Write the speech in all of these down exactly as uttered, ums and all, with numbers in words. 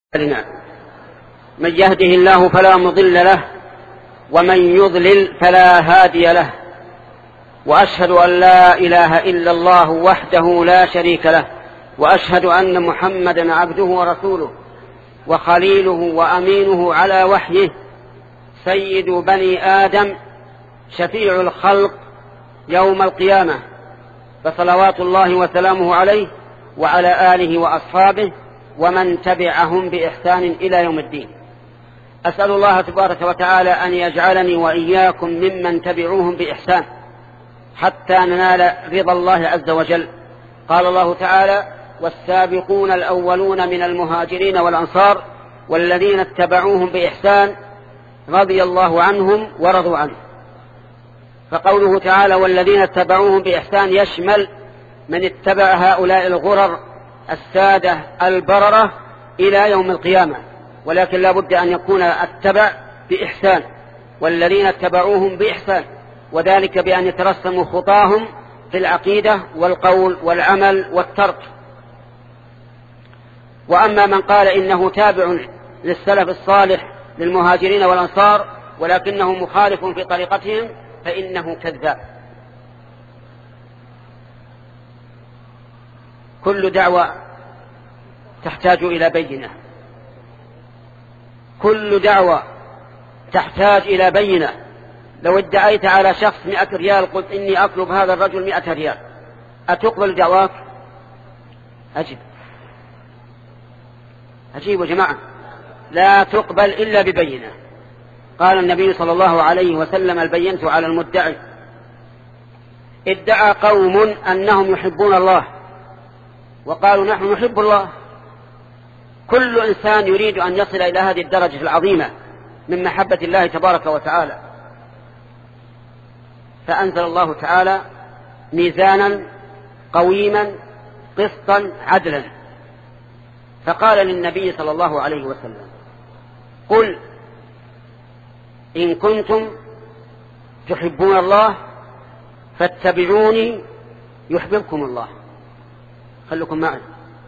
من يهده الله فلا مضل له ومن يضلل فلا هادي له، وأشهد أن لا إله إلا الله وحده لا شريك له، وأشهد أن محمدا عبده ورسوله وخليله وأمينه على وحيه، سيد بني آدم، شفيع الخلق يوم القيامة، فصلوات الله وسلامه عليه وعلى آله وأصحابه ومن تبعهم بإحسان إلى يوم الدين. أسأل الله تبارك وتعالى أن يجعلني وإياكم ممن تبعوهم بإحسان حتى ننال رضا الله عز وجل. قال الله تعالى: والسابقون الأولون من المهاجرين والأنصار والذين اتبعوهم بإحسان رضي الله عنهم ورضوا عنه. فقوله تعالى والذين اتبعوهم بإحسان يشمل من اتبع هؤلاء الغرر السادة البررة إلى يوم القيامة، ولكن لا بد أن يكون التبع بإحسان، والذين اتبعوهم بإحسان، وذلك بأن يترسموا خطاهم في العقيدة والقول والعمل والترك. وأما من قال إنه تابع للسلف الصالح للمهاجرين والأنصار ولكنه مخالف في طريقتهم فإنه كذاب. كل دعوة تحتاج إلى بينة، كل دعوة تحتاج إلى بينة. لو ادعيت على شخص مئة ريال قلت إني أطلب هذا الرجل مئة ريال، أتقبل دعواك؟ أجب أجيب يا جماعة، لا تقبل إلا ببينة. قال النبي صلى الله عليه وسلم: البينة على المدعي. ادعى قوم أنهم يحبون الله وقالوا نحن نحب الله. كل إنسان يريد أن يصل إلى هذه الدرجة العظيمة من محبة الله تبارك وتعالى، فأنزل الله تعالى ميزانا قويما قسطا عدلا، فقال للنبي صلى الله عليه وسلم: قل إن كنتم تحبون الله فاتبعوني يحببكم الله. خلكم معي.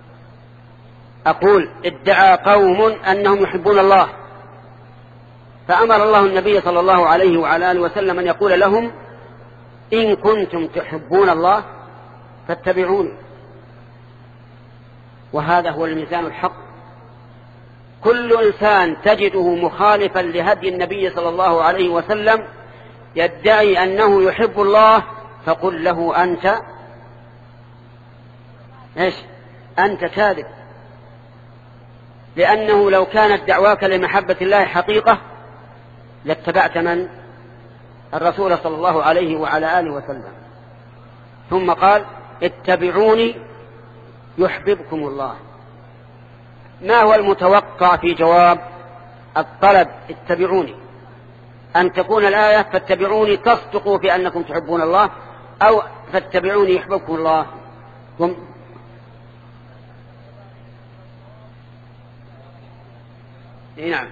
أقول ادعى قوم أنهم يحبون الله، فأمر الله النبي صلى الله عليه وعلى آله وسلم أن يقول لهم: إن كنتم تحبون الله فاتبعوني. وهذا هو الميزان الحق. كل إنسان تجده مخالفا لهدي النبي صلى الله عليه وسلم يدعي أنه يحب الله، فقل له: أنت إيش؟ أنت كاذب، لأنه لو كانت دعواك لمحبة الله حقيقة لاتبعت من؟ الرسول صلى الله عليه وعلى آله وسلم. ثم قال: اتبعوني يحببكم الله. ما هو المتوقع في جواب الطلب اتبعوني؟ أن تكون الآية فاتبعوني تصدقوا في أنكم تحبون الله، أو فاتبعوني يحببكم الله. هم نعم،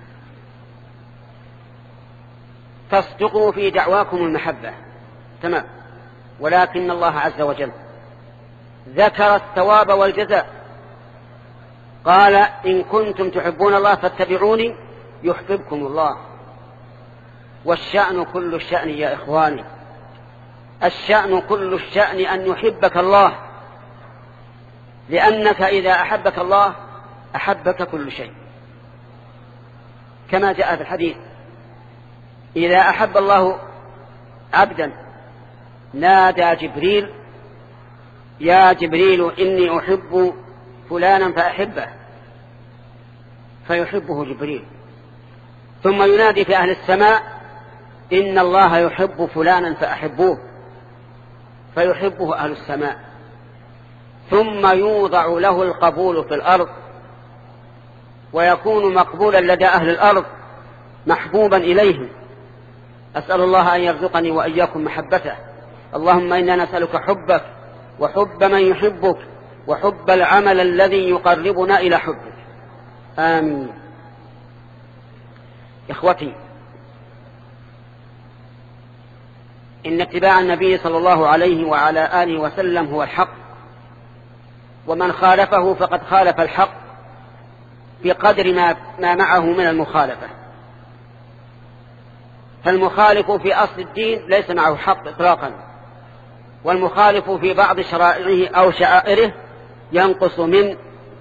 تصدقوا في دعواكم المحبة، تمام، ولكن الله عز وجل ذكر الثواب والجزاء. قال: إن كنتم تحبون الله فاتبعوني يحببكم الله. والشأن كل الشأن يا إخواني، الشأن كل الشأن أن يحبك الله، لأنك إذا أحبك الله أحبك كل شيء، كما جاء في الحديث: إذا أحب الله عبدا نادى جبريل: يا جبريل إني أحب فلانا فأحبه، فيحبه جبريل. ثم ينادي في أهل السماء: إن الله يحب فلانا فأحبوه، فيحبه أهل السماء. ثم يوضع له القبول في الأرض ويكون مقبولا لدى أهل الأرض محبوبا إليهم. أسأل الله أن يرزقني وإياكم محبته. اللهم إنا نسألك حبك وحب من يحبك وحب العمل الذي يقربنا إلى حبك، آمين. إخوتي، إن اتباع النبي صلى الله عليه وعلى آله وسلم هو الحق، ومن خالفه فقد خالف الحق، بقدر ما, ما معه من المخالفة. فالمخالف في أصل الدين ليس معه حق إطلاقا، والمخالف في بعض شرائعه أو شعائره ينقص من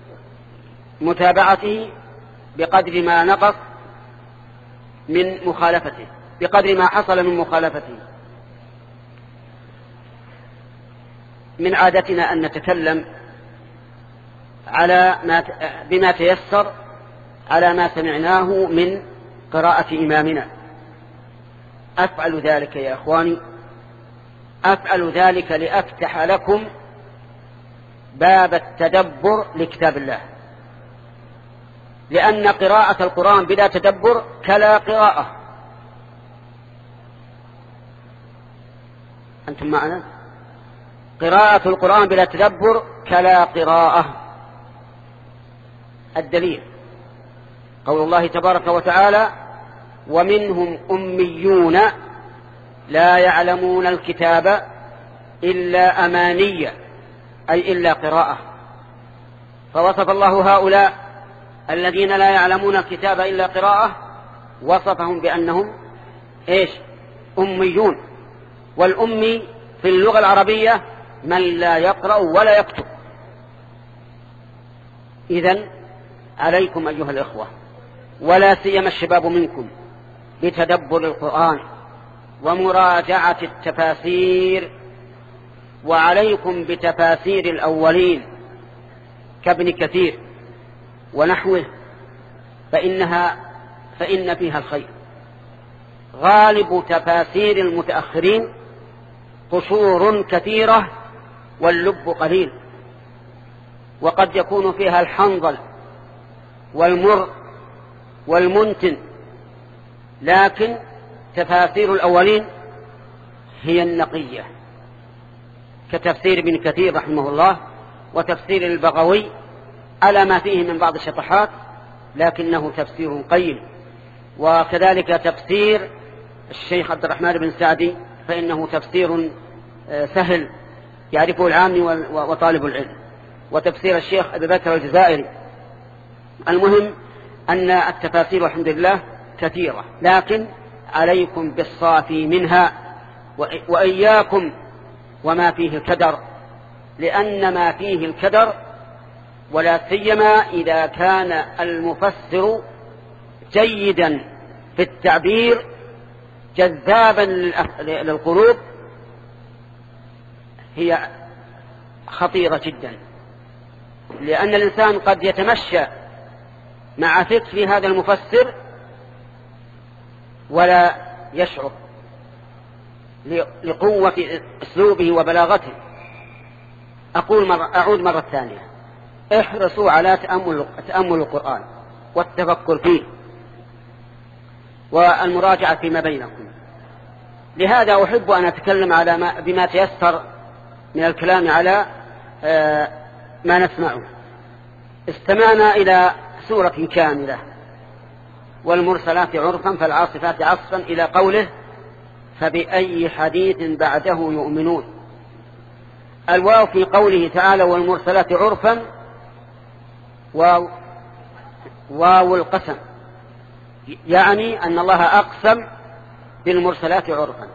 متابعته بقدر ما نقص من مخالفته، بقدر ما حصل من مخالفته. من عادتنا أن نتكلم على ما بما تيسر على ما سمعناه من قراءة إمامنا. أفعل ذلك يا إخواني، أفعل ذلك لأفتح لكم باب التدبر لكتاب الله، لأن قراءة القرآن بلا تدبر كلا قراءة. أنتم معنا؟ قراءة القرآن بلا تدبر كلا قراءة. الدليل قول الله تبارك وتعالى: ومنهم أميون لا يعلمون الكتاب إلا أماني، أي إلا قراءة. فوصف الله هؤلاء الذين لا يعلمون الكتاب إلا قراءة، وصفهم بأنهم إيش؟ أميون. والأمي في اللغة العربية من لا يقرأ ولا يكتب. إذن عليكم أيها الإخوة، ولا سيما الشباب منكم، بتدبر القرآن ومراجعة التفاسير، وعليكم بتفاسير الأولين كابن كثير ونحوه، فإنها فإن فيها الخير. غالب تفاسير المتأخرين قصور كثيرة واللب قليل، وقد يكون فيها الحنظل والمر والمنتن، لكن تفاسير الأولين هي النقية، كتفسير ابن كثير رحمه الله وتفسير البغوي على ما فيه من بعض الشطحات، لكنه تفسير قيم. وكذلك تفسير الشيخ عبد الرحمن بن سعدي فإنه تفسير سهل يعرفه العام وطالب العلم، وتفسير الشيخ أبي بكر الجزائري. المهم أن التفاسير الحمد لله كثيرة، لكن عليكم بالصافي منها، وإياكم وما فيه الكدر، لأن ما فيه الكدر ولا سيما إذا كان المفسر جيدا في التعبير جذابا للقلوب هي خطيرة جدا، لأن الإنسان قد يتمشى مع فكر هذا المفسر ولا يشعر لقوة أسلوبه وبلاغته. أقول مرة أعود مرة ثانية: احرصوا على تأمل, تأمل القرآن والتفكر فيه والمراجعة فيما بينكم. لهذا أحب أن أتكلم على ما بما تيسر من الكلام على ما نسمعه. استمعنا إلى سورة كاملة: والمرسلات عرفا فالعاصفات عصفا، إلى قوله: فبأي حديث بعده يؤمنون. الواو في قوله تعالى والمرسلات عرفا واو, واو القسم، يعني أن الله أقسم بالمرسلات عرفا،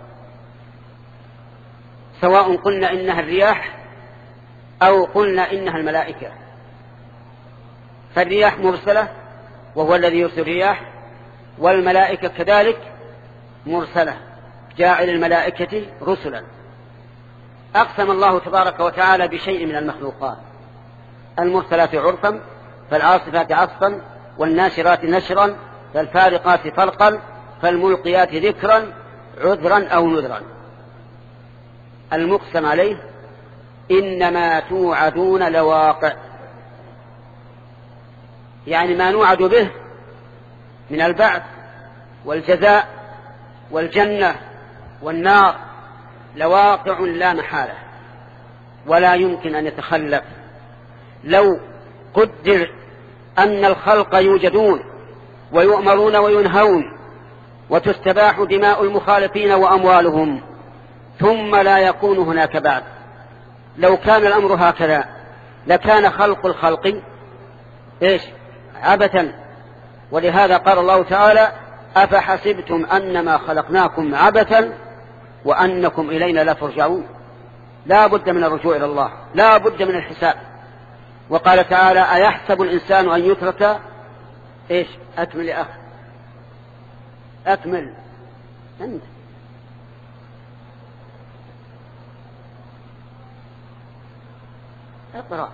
سواء قلنا إنها الرياح أو قلنا إنها الملائكة. فالرياح مرسلة وهو الذي يرسل الرياح، والملائكة كذلك مرسلة، جاعل الملائكة رسلا. أقسم الله تبارك وتعالى بشيء من المخلوقات: المرسلات عرفا فالعاصفات عصفا، والناشرات نشرا، فالفارقات فرقا، فالملقيات ذكرا، عذرا أو نذرا. المقسم عليه إنما توعدون لواقع، يعني ما نوعد به من البعث والجزاء والجنة والنار لواقع لا محالة ولا يمكن أن يتخلف. لو قدر أن الخلق يوجدون ويؤمرون وينهون وتستباح دماء المخالفين وأموالهم ثم لا يكون هناك بعد، لو كان الأمر هكذا لكان خلق الخلق إيش؟ عبثا. ولهذا قال الله تعالى أفحسبتم أنما خلقناكم عبثا وأنكم إلينا لا ترجعون. لا بد من الرجوع إلى الله، لا بد من الحساب. وقال تعالى أيحسب الإنسان أن يترك إيش؟ أكمل يا أخ، أكمل أنت. اقرأ.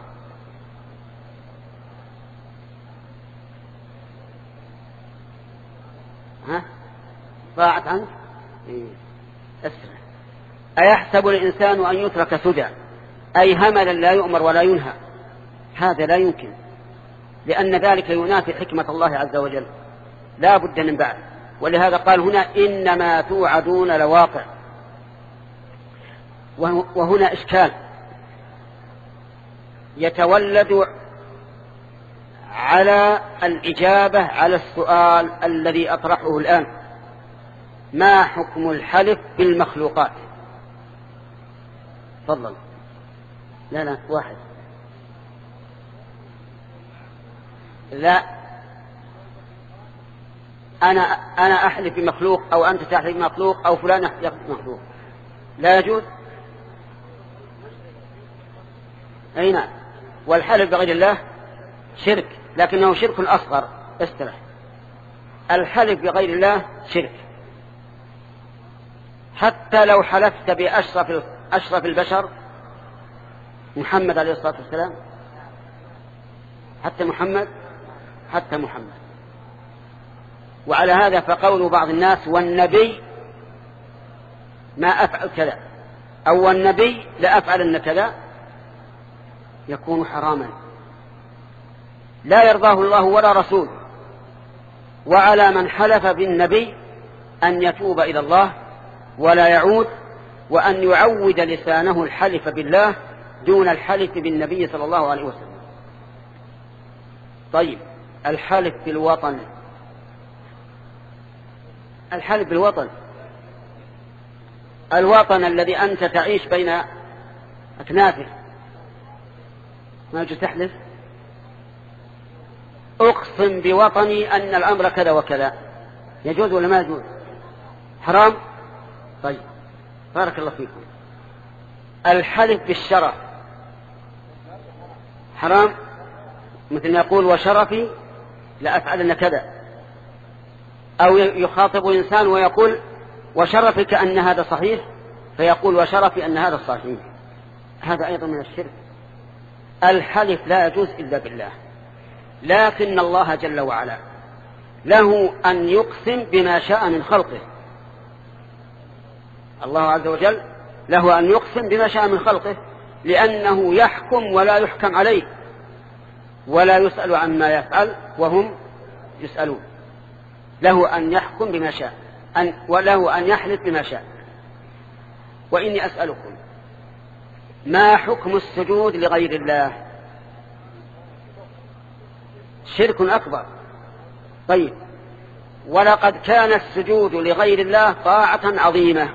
ها ضاعت عنك؟ إيه. أسرع. أيحسب الإنسان أن يترك سدى، أي هملا لا يؤمر ولا ينهى. هذا لا يمكن، لأن ذلك ينافي حكمة الله عز وجل، لا بد من بعد. ولهذا قال هنا إنما توعدون لواقع. وهنا إشكال يتولد على الإجابة على السؤال الذي أطرحه الآن: ما حكم الحلف بالمخلوقات؟ تفضل. لا لا واحد. لا، أنا أنا أحلف بمخلوق أو أنت تحلف بمخلوق أو فلان يحلف بمخلوق، لا يجوز. أي نعم. والحلف بغير الله شرك، لكنه شرك أصغر. استرح. الحلف بغير الله شرك، حتى لو حلفت بأشرف أشرف البشر محمد عليه الصلاة والسلام، حتى محمد حتى محمد. وعلى هذا فقول بعض الناس والنبي ما أفعل كذا أو والنبي لا أفعل كذا يكون حراما، لا يرضاه الله ولا رسول. وعلى من حلف بالنبي أن يتوب إلى الله ولا يعود، وأن يعود لسانه الحلف بالله دون الحلف بالنبي صلى الله عليه وسلم. طيب، الحلف بالوطن، الحلف بالوطن، الوطن الذي أنت تعيش بين أكنافه، ما يجوز تحلف أقسم بوطني أن الأمر كذا وكذا، يجوز ولا ما يجوز؟ حرام. طيب، بارك الله فيكم. الحلف بالشرف حرام، مثل ما يقول وشرفي لأفعلن كذا، أو يخاطب إنسان ويقول وشرفك أن هذا صحيح، فيقول وشرفي أن هذا صحيح، هذا أيضا من الشرك. الحلف لا يجوز إلا بالله، لكن الله جل وعلا له أن يقسم بما شاء من خلقه. الله عز وجل له أن يقسم بما شاء من خلقه، لأنه يحكم ولا يحكم عليه، ولا يسأل عما يفعل وهم يسألون. له أن يحكم بما شاء أن وله أن يحلف بما شاء. وإني أسألكم ما حكم السجود لغير الله؟ شرك أكبر. طيب، ولقد كان السجود لغير الله طاعة عظيمة،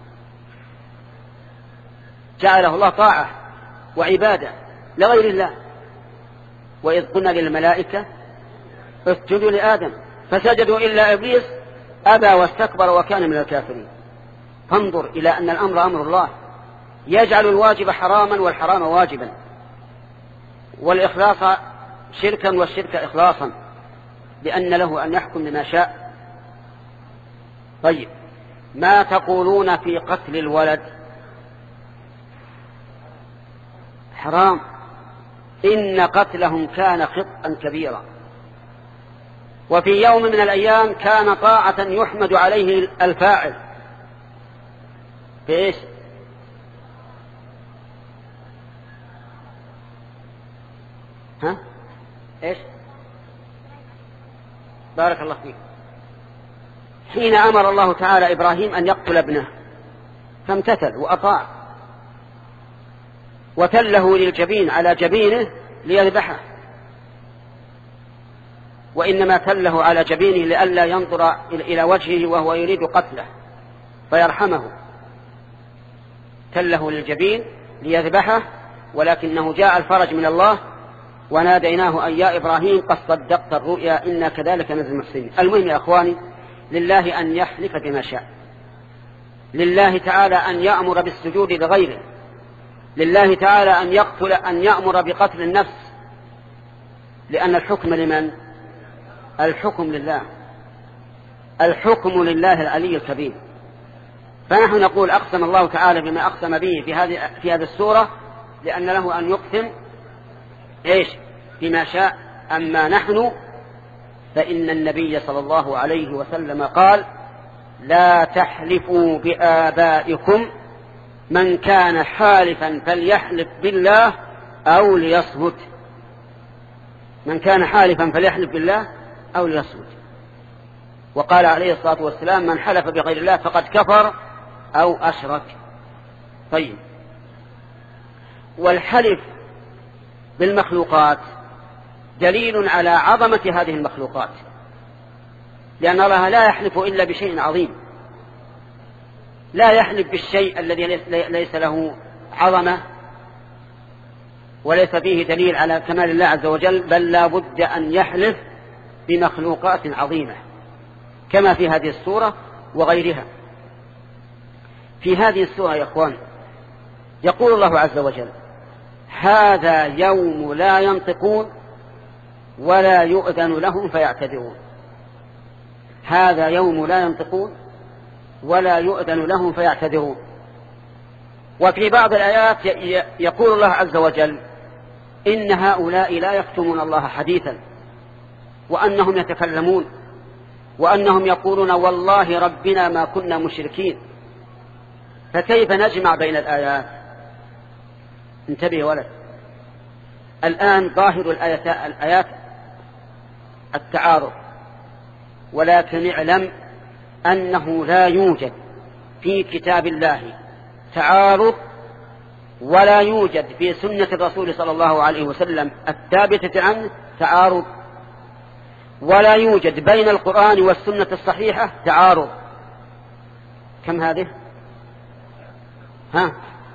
جعله الله طاعة وعبادة لغير الله. وإذ قلنا للملائكة اسجدوا لآدم فسجدوا إلا إبليس أبى واستكبر وكان من الكافرين. فانظر إلى أن الأمر أمر الله، يجعل الواجب حراما والحرام واجبا، والإخلاص شركا والشرك إخلاصا، لأن له أن يحكم بما شاء. طيب، ما تقولون في قتل الولد؟ حرام، إن قتلهم كان خطأ كبيرا، وفي يوم من الأيام كان طاعة يحمد عليه الفاعل. في إيش؟ ها؟ إيش؟ بارك الله فيك. حين أمر الله تعالى إبراهيم أن يقتل ابنه فامتثل وأطاع، وتله للجبين على جبينه ليذبحه، وإنما تله على جبينه لئلا ينظر إلى وجهه وهو يريد قتله فيرحمه. تله للجبين ليذبحه، ولكنه جاء الفرج من الله وناديناه أن يا إبراهيم قد صدقت الرؤيا إنا كذلك نجزي المحسنين. المهم يا أخواني، لله أن يحلف بما شاء، لله تعالى أن يأمر بالسجود لغيره، لله تعالى أن يقتل أن يأمر بقتل النفس، لأن الحكم لمن؟ الحكم لله، الحكم لله العلي الكبير. فنحن نقول أقسم الله تعالى بما أقسم به في هذه في هذه السورة لأن له أن يقسم إيش؟ بما شاء. أما نحن فإن النبي صلى الله عليه وسلم قال لا تحلفوا بآبائكم، من كان حالفا فليحلف بالله أو ليصمت، من كان حالفا فليحلف بالله أو ليصمت. وقال عليه الصلاة والسلام من حلف بغير الله فقد كفر أو أشرك. طيب، والحلف بالمخلوقات دليل على عظمة هذه المخلوقات، لأن الله لا يحلف إلا بشيء عظيم، لا يحلف بالشيء الذي ليس له عظمة وليس فيه دليل على كمال الله عز وجل، بل لا بد أن يحلف بمخلوقات عظيمة كما في هذه السورة وغيرها. في هذه السورة يا أخوان يقول الله عز وجل هذا يوم لا ينطقون ولا يؤذن لهم فيعتذرون، هذا يوم لا ينطقون ولا يؤذن لهم فيعتذرون. وفي بعض الآيات يقول الله عز وجل إن هؤلاء لا يكتمون الله حديثا، وأنهم يتكلمون، وأنهم يقولون والله ربنا ما كنا مشركين. فكيف نجمع بين الآيات؟ انتبه ولد، الآن ظاهر الآيات التعارض، ولكن اعلم أنه لا يوجد في كتاب الله تعارض، ولا يوجد في سنة الرسول صلى الله عليه وسلم الثابتة عنه تعارض، ولا يوجد بين القرآن والسنة الصحيحة تعارض. كم هذه؟ ها؟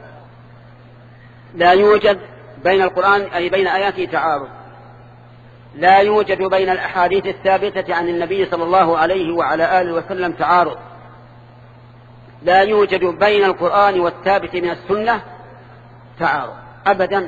لا يوجد بين القرآن أي بين آياته تعارض، لا يوجد بين الأحاديث الثابتة عن النبي صلى الله عليه وعلى آله وسلم تعارض، لا يوجد بين القرآن والثابت من السنة تعارض أبدا،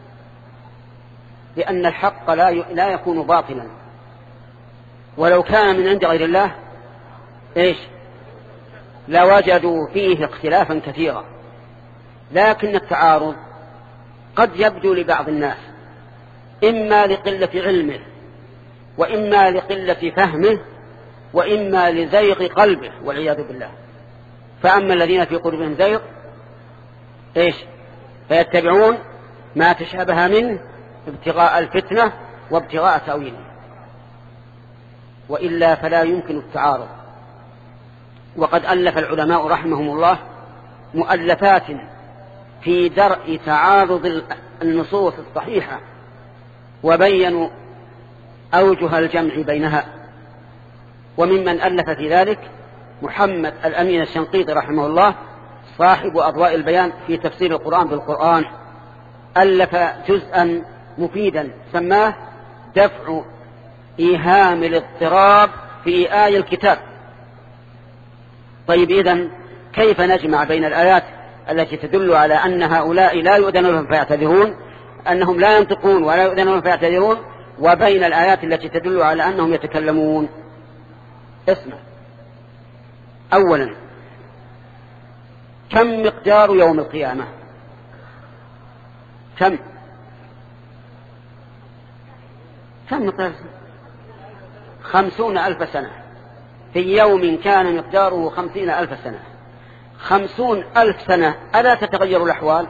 لأن الحق لا لا يكون باطلا، ولو كان من عند غير الله إيش لوجدوا فيه اختلافا كثيرا. لكن التعارض قد يبدو لبعض الناس إما لقلة علمه، وإما لقلة فهمه، وإما لزيغ قلبه والعياذ بالله. فأما الذين في قلوبهم زيغ إيش فيتبعون ما تشابه منه ابتغاء الفتنة وابتغاء تأويله، وإلا فلا يمكن التعارض. وقد ألف العلماء رحمهم الله مؤلفات في درء تعارض النصوص الصحيحة، وبينوا أوجه الجمع بينها. وممن ألف في ذلك محمد الأمين الشنقيطي رحمه الله صاحب أضواء البيان في تفسير القرآن بالقرآن، ألف جزءا مفيدا سماه دفع إيهام الاضطراب في آي الكتاب. طيب، إذن كيف نجمع بين الآيات التي تدل على أن هؤلاء لا يؤذن لهم فيعتذرون، أنهم لا ينطقون ولا يؤذن لهم فيعتذرون، وبين الآيات التي تدل على أنهم يتكلمون؟ اسمع، أولا كم مقدار يوم القيامة؟ كم كم مقدار؟ خمسون ألف سنة، في يوم كان مقداره خمسين ألف سنة. خمسون ألف سنة ألا تتغير الأحوال؟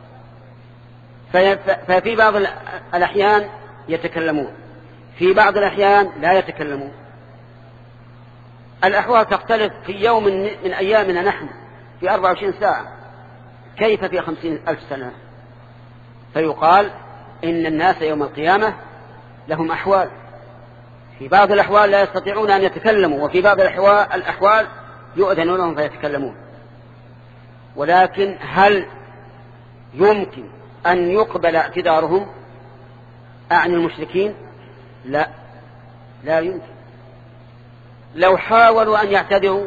ففي بعض الأحيان يتكلمون، في بعض الأحيان لا يتكلمون. الأحوال تختلف في يوم من أيامنا نحن في أربع وعشرين ساعة، كيف في خمسين ألف سنة؟ فيقال إن الناس يوم القيامة لهم أحوال، في بعض الأحوال لا يستطيعون أن يتكلموا، وفي بعض الأحوال يؤذن لهم فيتكلمون. ولكن هل يمكن أن يقبل اعتذارهم أعني المشركين؟ لا، لا يمكن. لو حاولوا أن يعتذروا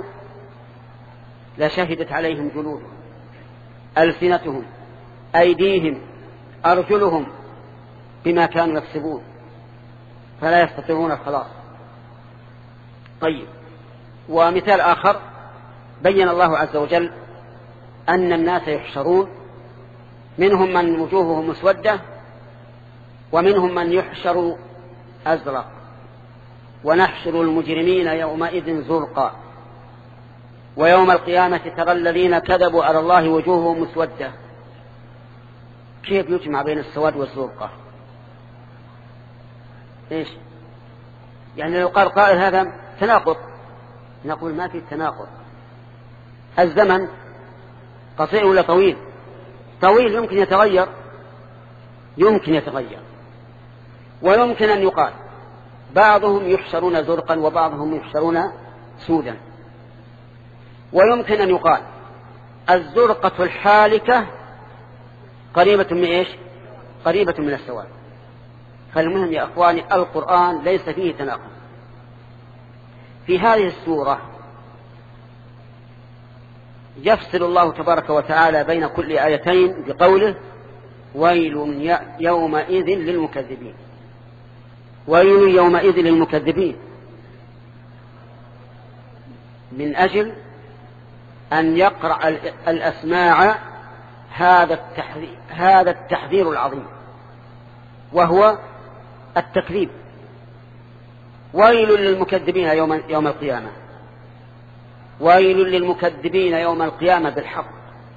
لشهدت عليهم جلودهم، ألسنتهم، أيديهم، أرجلهم بما كانوا يكسبون، فلا يستطيعون الخلاص. طيب، ومثال آخر بين الله عز وجل أن الناس يحشرون، منهم من وجوههم مسودة ومنهم من يحشر أزرق، ونحشر المجرمين يومئذ زرقا، ويوم القيامة ترى الذين كذبوا على الله وجوههم مسودة. كيف يجمع بين السواد والزرقة؟ إيش يعني؟ لو قال قائل هذا تناقض، نقول ما في تناقض. الزمن قصير ولا طويل؟ طويل، يمكن يتغير، يمكن يتغير. ويمكن أن يقال بعضهم يحشرون زرقا وبعضهم يحشرون سودا. ويمكن أن يقال الزرقة الحالكة قريبة من إيش؟ قريبة من السواد. فالمهم يا أخواني، القرآن ليس فيه تناقض. في هذه السورة يفصل الله تبارك وتعالى بين كل آيتين بقوله ويل يومئذ للمكذبين. ويل يومئذ للمكذبين، من أجل أن يقرأ الأسماع هذا التحذير, هذا التحذير العظيم، وهو التكذيب. ويل للمكذبين يوم, يوم القيامة، ويل للمكذبين يوم القيامة بالحق،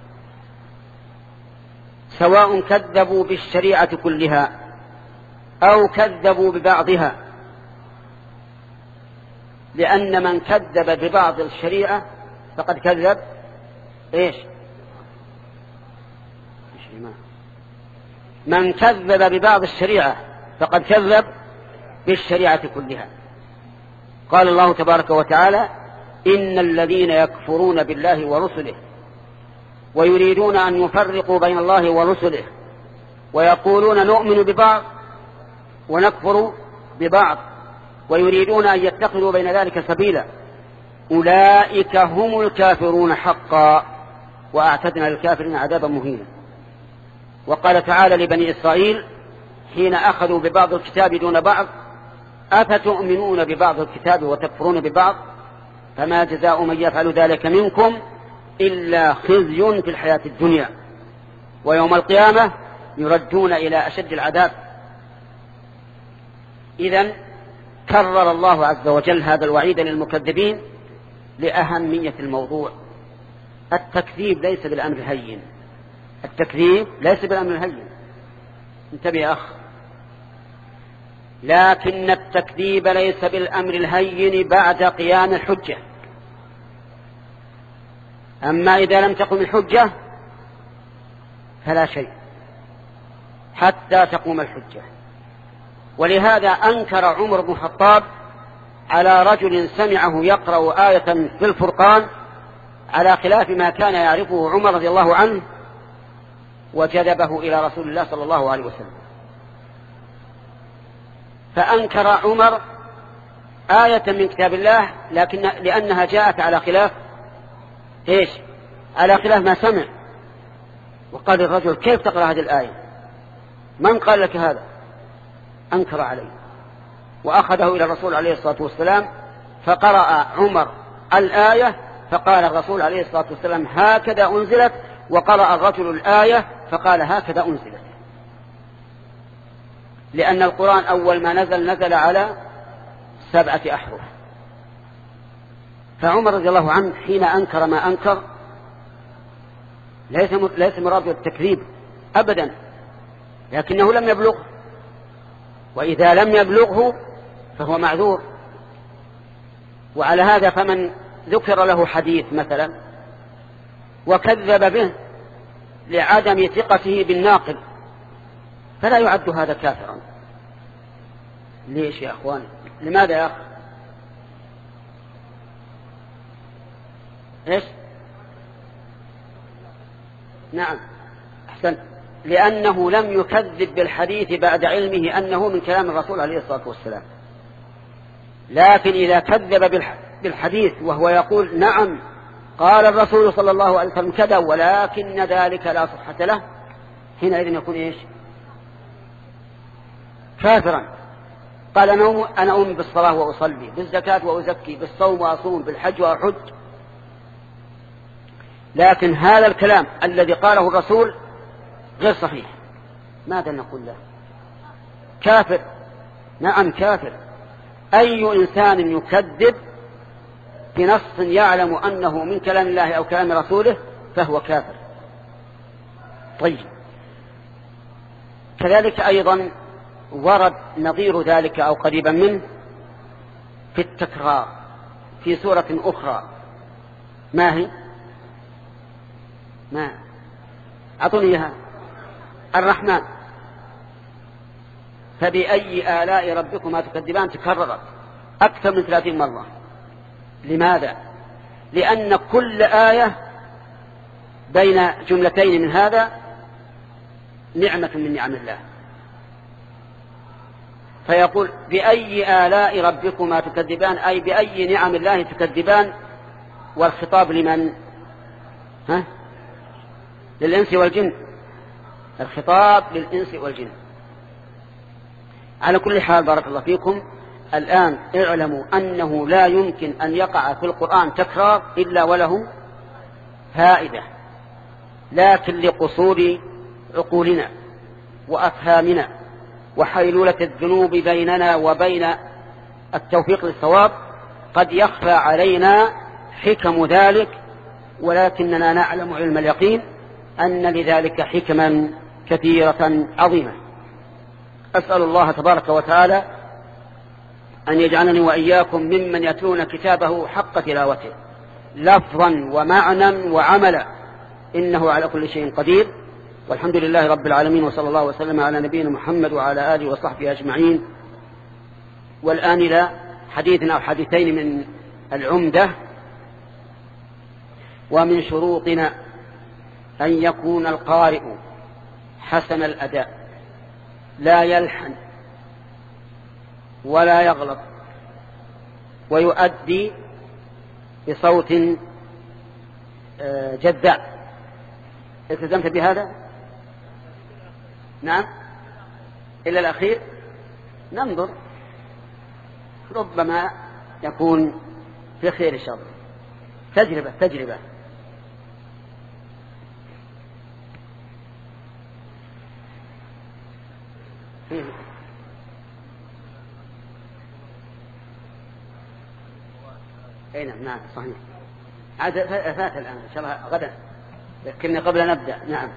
سواء كذبوا بالشريعة كلها أو كذبوا ببعضها، لأن من كذب ببعض الشريعة فقد كذب إيش؟ من كذب ببعض الشريعة فقد كذب بالشريعة كلها. قال الله تبارك وتعالى إن الذين يكفرون بالله ورسله ويريدون أن يفرقوا بين الله ورسله ويقولون نؤمن ببعض ونكفر ببعض ويريدون أن يتخذوا بين ذلك سبيلا أولئك هم الكافرون حقا وأعتدنا للكافرين عذابا مهينا. وقال تعالى لبني إسرائيل حين أخذوا ببعض الكتاب دون بعض أفتؤمنون ببعض الكتاب وتكفرون ببعض فما جزاء من يفعل ذلك منكم إلا خزي في الحياة الدنيا ويوم القيامة يردون إلى أشد العذاب. إذن كرر الله عز وجل هذا الوعيد للمكذبين لأهمية الموضوع. التكذيب ليس بالأمر الهين، التكذيب ليس بالأمر الهين، انتبه يا أخ. لكن التكذيب ليس بالأمر الهين بعد قيام الحجة. أما إذا لم تقم الحجة فلا شيء حتى تقوم الحجة. ولهذا أنكر عمر بن الخطاب على رجل سمعه يقرأ آية في الفرقان على خلاف ما كان يعرفه عمر رضي الله عنه وجذبه إلى رسول الله صلى الله عليه وسلم. فأنكر عمر آية من كتاب الله لكن لأنها جاءت على خلاف إيش؟ على خلاف ما سمع. وقال الرجل كيف تقرأ هذه الآية؟ من قال لك هذا؟ أنكر عليه وأخذه إلى الرسول عليه الصلاة والسلام فقرأ عمر الآية فقال الرسول عليه الصلاة والسلام هكذا أنزلت، وقرأ الرجل الآية فقال هكذا أنزلت، لأن القرآن أول ما نزل نزل على سبعة أحرف. فعمر رضي الله عنه حين أنكر ما أنكر ليس ليس مراد التكذيب أبدا، لكنه لم يبلغه، وإذا لم يبلغه فهو معذور. وعلى هذا فمن ذكر له حديث مثلا وكذب به لعدم ثقته بالناقل فلا يعد هذا كافرا. ليش يا أخوان؟ لماذا يا أخ؟ إيش؟ نعم أحسن. لأنه لم يكذب بالحديث بعد علمه أنه من كلام الرسول عليه الصلاة والسلام. لكن إذا كذب بالحديث وهو يقول نعم قال الرسول صلى الله عليه وسلم كذا ولكن ذلك لا صحة له، حينئذ يكون إيش؟ كافرا. قال أنا أؤمن بالصلاة وأصلي، بالزكاة وأزكي، بالصوم وأصوم، بالحج وأحج، لكن هذا الكلام الذي قاله الرسول غير صحيح، ماذا نقول له؟ كافر. نعم كافر. أي إنسان يكذب بنص يعلم أنه من كلام الله أو كلام رسوله فهو كافر. طيب، كذلك أيضا ورد نظير ذلك أو قريبا منه في التكرار في سورة أخرى. ما هي؟ ما أعطوني إياها. الرحمن. فبأي آلاء ربكما تكذبان تكررت أكثر من ثلاثين مرة. لماذا؟ لأن كل آية بين جملتين من هذا نعمة من نعم الله، فيقول بأي آلاء ربكما تكذبان، أي بأي نعم الله تكذبان. والخطاب لمن؟ ها؟ للإنس والجن. الخطاب للإنس والجن. على كل حال بارك الله فيكم، الآن اعلموا أنه لا يمكن أن يقع في القرآن تكرار إلا وله فائدة، لكن لقصور عقولنا وأفهامنا وحيلولة الذنوب بيننا وبين التوفيق للصواب قد يخفى علينا حكم ذلك، ولكننا نعلم علم اليقين أن لذلك حكما كثيرة عظيمة. أسأل الله تبارك وتعالى أن يجعلني وإياكم ممن يتلون كتابه حق تلاوته لفظا ومعنى وعملا، إنه على كل شيء قدير. والحمد لله رب العالمين، وصلى الله وسلم على نبينا محمد وعلى آله وصحبه أجمعين. والآن إلى حديثنا أو حديثين من العمدة. ومن شروطنا أن يكون القارئ حسن الأداء، لا يلحن ولا يغلط، ويؤدي بصوت جذاب. التزمت بهذا؟ نعم. إلا الأخير ننظر، ربما يكون في خير إن شاء الله. تجربة تجربة. اي نعم نعم صحيح. عاد فات الآن إن شاء الله غدا، ذكرني قبل أن نبدأ. نعم.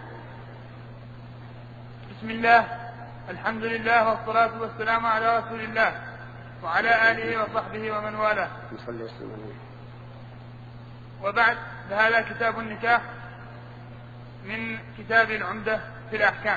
بسم الله، الحمد لله والصلاة والسلام على رسول الله وعلى آله وصحبه ومن والاه. وبعد، فهذا كتاب النكاح من كتاب العمدة في الأحكام.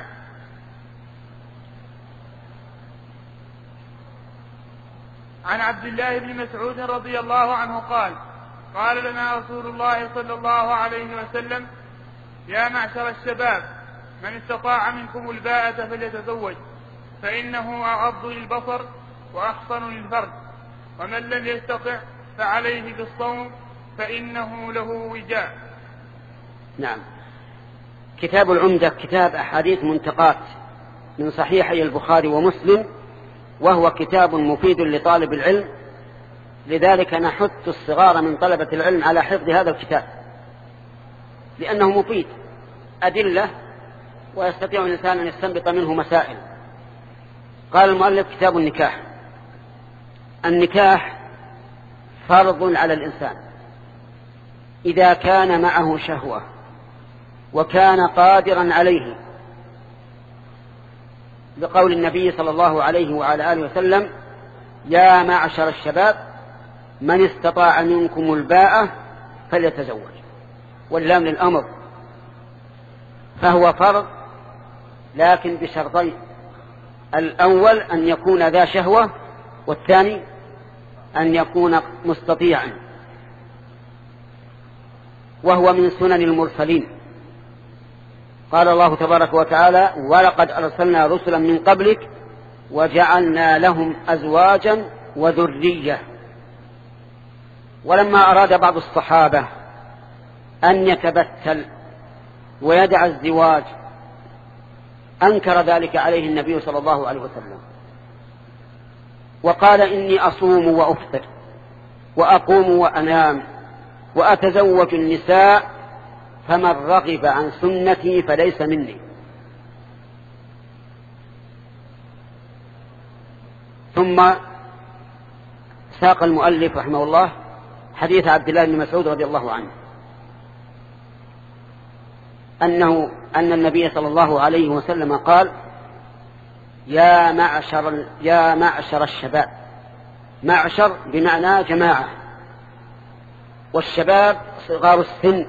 عن عبد الله بن مسعود رضي الله عنه قال: قال لنا رسول الله صلى الله عليه وسلم: يا معشر الشباب، من استطاع منكم الباءة فليتزوج، فإنه أغض للبصر وأحصن للفرج، ومن لم يستطع فعليه بالصوم فإنه له وجاء. نعم. كتاب العمدة كتاب أحاديث منتقات من صحيحي البخاري ومسلم، وهو كتاب مفيد لطالب العلم، لذلك نحث الصغار من طلبة العلم على حفظ هذا الكتاب، لأنه مفيد أدلة ويستطيع الإنسان أن يستنبط منه مسائل. قال المؤلف: كتاب النكاح. النكاح فرض على الإنسان إذا كان معه شهوة وكان قادرا عليه، بقول النبي صلى الله عليه وعلى آله وسلم: يا معشر الشباب، من استطاع منكم الباءة فليتزوج. واللام للأمر، فهو فرض لكن بشرطين: الأول أن يكون ذا شهوة، والثاني أن يكون مستطيعا. وهو من سنن المرسلين. قال الله تبارك وتعالى: ولقد أرسلنا رسلا من قبلك وجعلنا لهم أزواجا وذرية. ولما أراد بعض الصحابة أن يتبتل ويدع الزواج أنكر ذلك عليه النبي صلى الله عليه وسلم وقال: إني أصوم وأفطر وأقوم وأنام وأتزوج النساء، فمن رغب عن سنتي فليس مني. ثم ساق المؤلف رحمه الله حديث عبد الله بن مسعود رضي الله عنه أنه أن النبي صلى الله عليه وسلم قال: يا معشر يا معشر الشباب. معشر بمعنى جماعة، والشباب صغار السن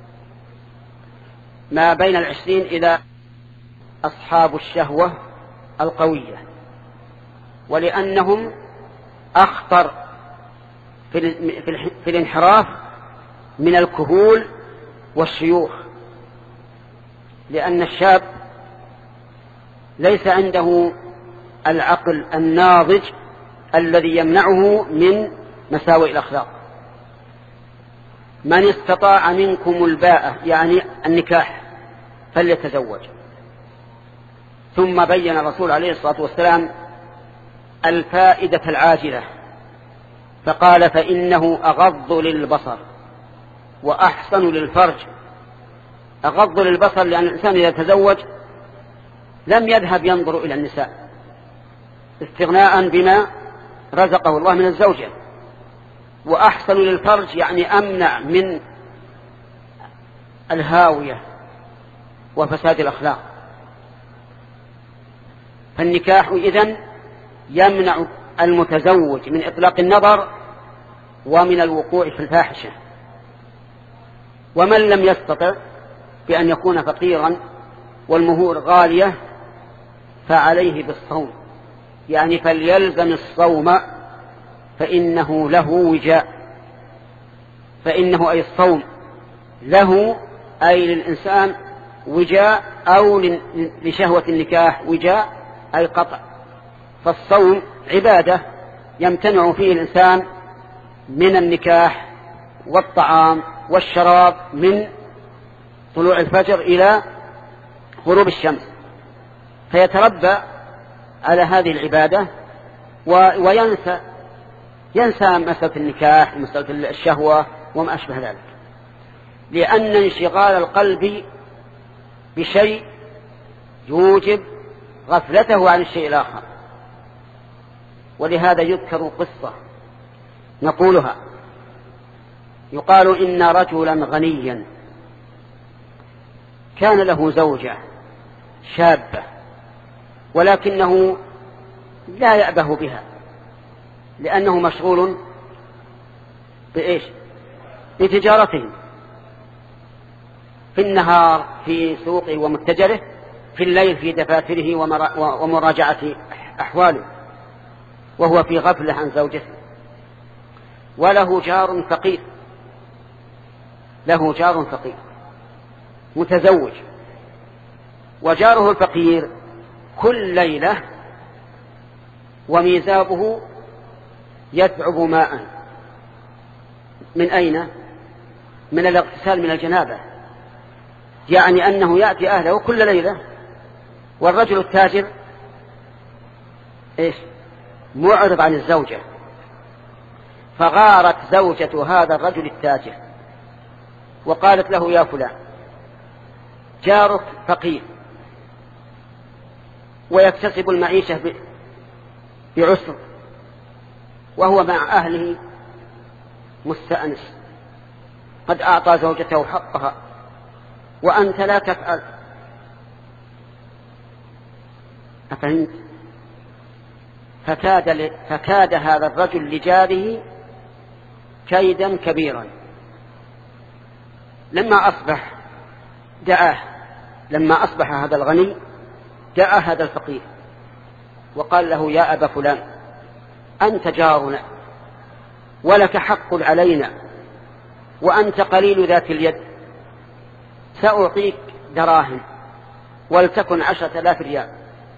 ما بين العشرين إلى أصحاب الشهوة القوية، ولأنهم أخطر في الانحراف من الكهول والشيوخ، لأن الشاب ليس عنده العقل الناضج الذي يمنعه من مساوئ الأخلاق. من استطاع منكم الباءة يعني النكاح فليتزوج. ثم بين الرسول عليه الصلاة والسلام الفائدة العاجلة فقال: فإنه أغض للبصر وأحسن للفرج. أغض للبصر لأن الإنسان إذا تزوج لم يذهب ينظر إلى النساء استغناء بما رزقه الله من الزوجة، وأحسن للفرج يعني أمنع من الهاوية وفساد الأخلاق. فالنكاح إذن يمنع المتزوج من إطلاق النظر ومن الوقوع في الفاحشة. ومن لم يستطع بأن يكون فقيرا والمهور غالية فعليه بالصوم، يعني فليلزم الصوم فإنه له وجاء. فإنه أي الصوم له أي للإنسان وجاء، أو لشهوة النكاح وجاء أي قطع. فالصوم عبادة يمتنع فيه الإنسان من النكاح والطعام والشراب من طلوع الفجر إلى غروب الشمس، فيتربى على هذه العبادة وينسى ينسى مسألة النكاح ومسألة الشهوة وما أشبه ذلك، لأن انشغال القلب بشيء يوجب غفلته عن الشيء الآخر. ولهذا يذكر قصة نقولها: يقال إن رجلا غنيا كان له زوجة شابة ولكنه لا يأبه بها لأنه مشغول بإيش؟ بتجارته، في النهار في سوقه ومتجره، في الليل في دفاتره ومراجعة أحواله، وهو في غفلة عن زوجته. وله جار فقير له جار فقير متزوج، وجاره الفقير كل ليلة وميزابه يتعب ماء. من أين؟ من الاغتسال من الجنابة، يعني أنه يأتي أهله كل ليلة. والرجل التاجر إيش؟ معرض عن الزوجة، فغارت زوجة هذا الرجل التاجر وقالت له: يا فلان، جارك فقير ويكتسب المعيشة بعسر وهو مع أهله مستأنس، قد أعطى زوجته حقها وأنت لا تفعل. أفهمت؟ فكاد, فكاد هذا الرجل لجاره كيدا كبيرا. لما أصبح دعاه لما أصبح هذا الغني دعا هذا الفقير وقال له: يا أبا فلان، أنت جارنا ولك حق علينا وأنت قليل ذات اليد، سأعطيك دراهم ولتكن عشرة آلاف ريال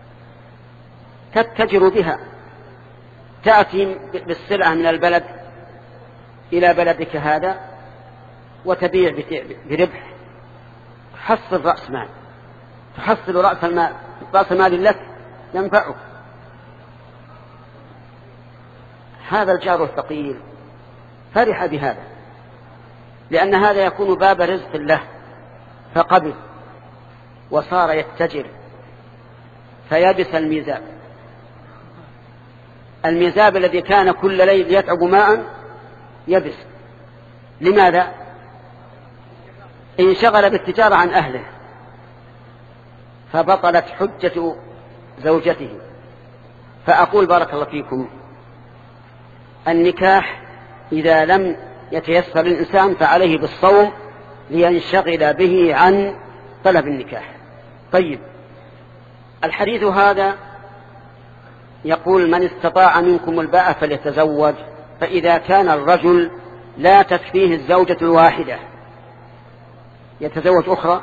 تتجر بها، تأتي بالسلعة من البلد إلى بلدك هذا وتبيع بربح، تحصل رأس مال، تحصل رأس المال، رأس مال لك ينفعك. هذا الجار الثقيل فرح بهذا، لأن هذا يكون باب رزق له، فقبل وصار يتجر، فيبس الميزاب. الميزاب الذي كان كل ليل يتعب ماء يبس. لماذا؟ انشغل بالتجارة عن أهله، فبطلت حجة زوجته. فأقول بارك الله فيكم، النكاح إذا لم يتيسر الإنسان فعليه بالصوم لينشغل به عن طلب النكاح. طيب، الحديث هذا يقول من استطاع منكم الباءة فليتزوج. فإذا كان الرجل لا تكفيه الزوجة الواحدة يتزوج أخرى؟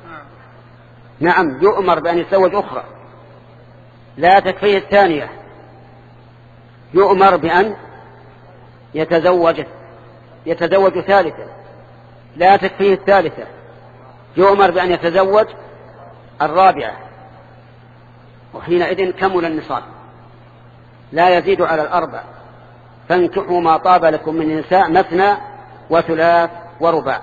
نعم، يؤمر بأن يتزوج أخرى. لا تكفيه الثانية يؤمر بأن يتزوج يتزوج ثالثة. لا تكفيه الثالثة يؤمر بأن يتزوج الرابعة، وحينئذ كمل النصاب، لا يزيد على الأربع. فانكحوا ما طاب لكم من النساء مثنى وثلاث ورباع.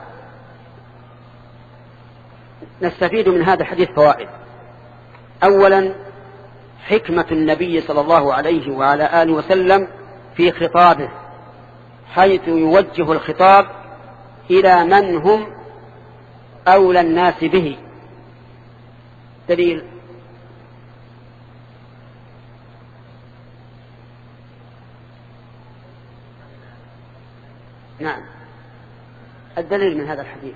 نستفيد من هذا الحديث فوائد. أولا، حكمة النبي صلى الله عليه وعلى آله وسلم في خطابه، حيث يوجه الخطاب إلى من هم أولى الناس به. دليل: نعم، الدليل من هذا الحديث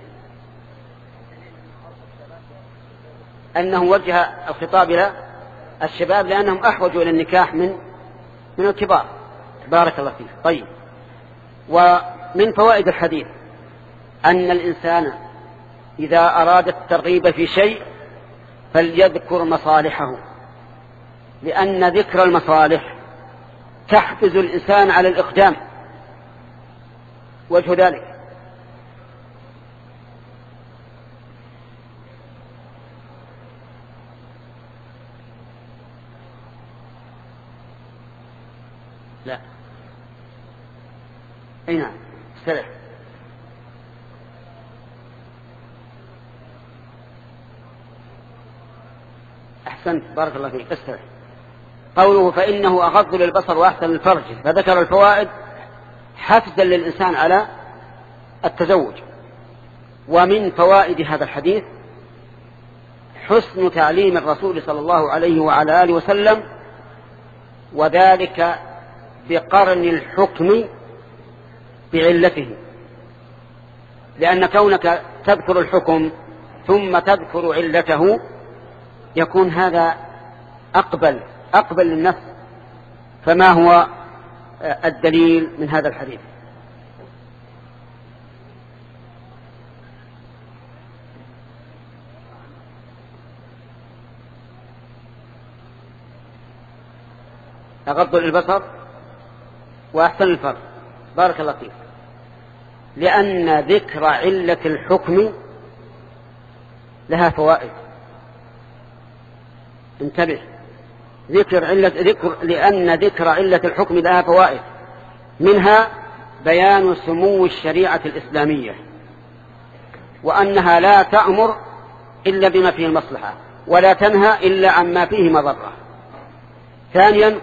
أنه وجه الخطاب إلى الشباب لأنهم أحوجوا إلى النكاح من من الكبار. بارك الله فيك. طيب، ومن فوائد الحديث أن الإنسان إذا أراد الترغيب في شيء فليذكر مصالحه، لأن ذكر المصالح تحفز الإنسان على الإقدام. وجه ذلك لا أي نعم استرح. أحسنت، بارك الله فيك، استرح. قوله فإنه أغض للبصر وأحسن للفرج، فذكر الفوائد حفزا للإنسان على التزوج. ومن فوائد هذا الحديث حسن تعليم الرسول صلى الله عليه وعلى آله وسلم، وذلك بقرن الحكم بعلته، لأن كونك تذكر الحكم ثم تذكر علته يكون هذا أقبل أقبل للنفس. فما هو الدليل من هذا الحديث؟ أغض للبصر وأحسن للفرج. بارك الله فيك. لأن ذكر علة الحكم لها فوائد. انتبه، ذكر علة ذكر لأن ذكر علة الحكم لها فوائد، منها بيان سمو الشريعة الإسلامية، وأنها لا تأمر إلا بما فيه المصلحة ولا تنهى إلا عما فيه مضرة. ثانيا،